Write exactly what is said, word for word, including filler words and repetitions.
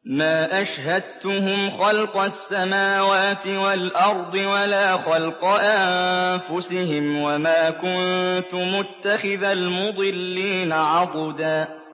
مَا أَشْهَدتُّهُمْ خَلْقَ السَّمَاوَاتِ وَالْأَرْضِ وَلَا خَلْقَ أَنفُسِهِمْ وَمَا كُنتُ مُتَّخِذَ الْمُضِلِّينَ عَضُدًا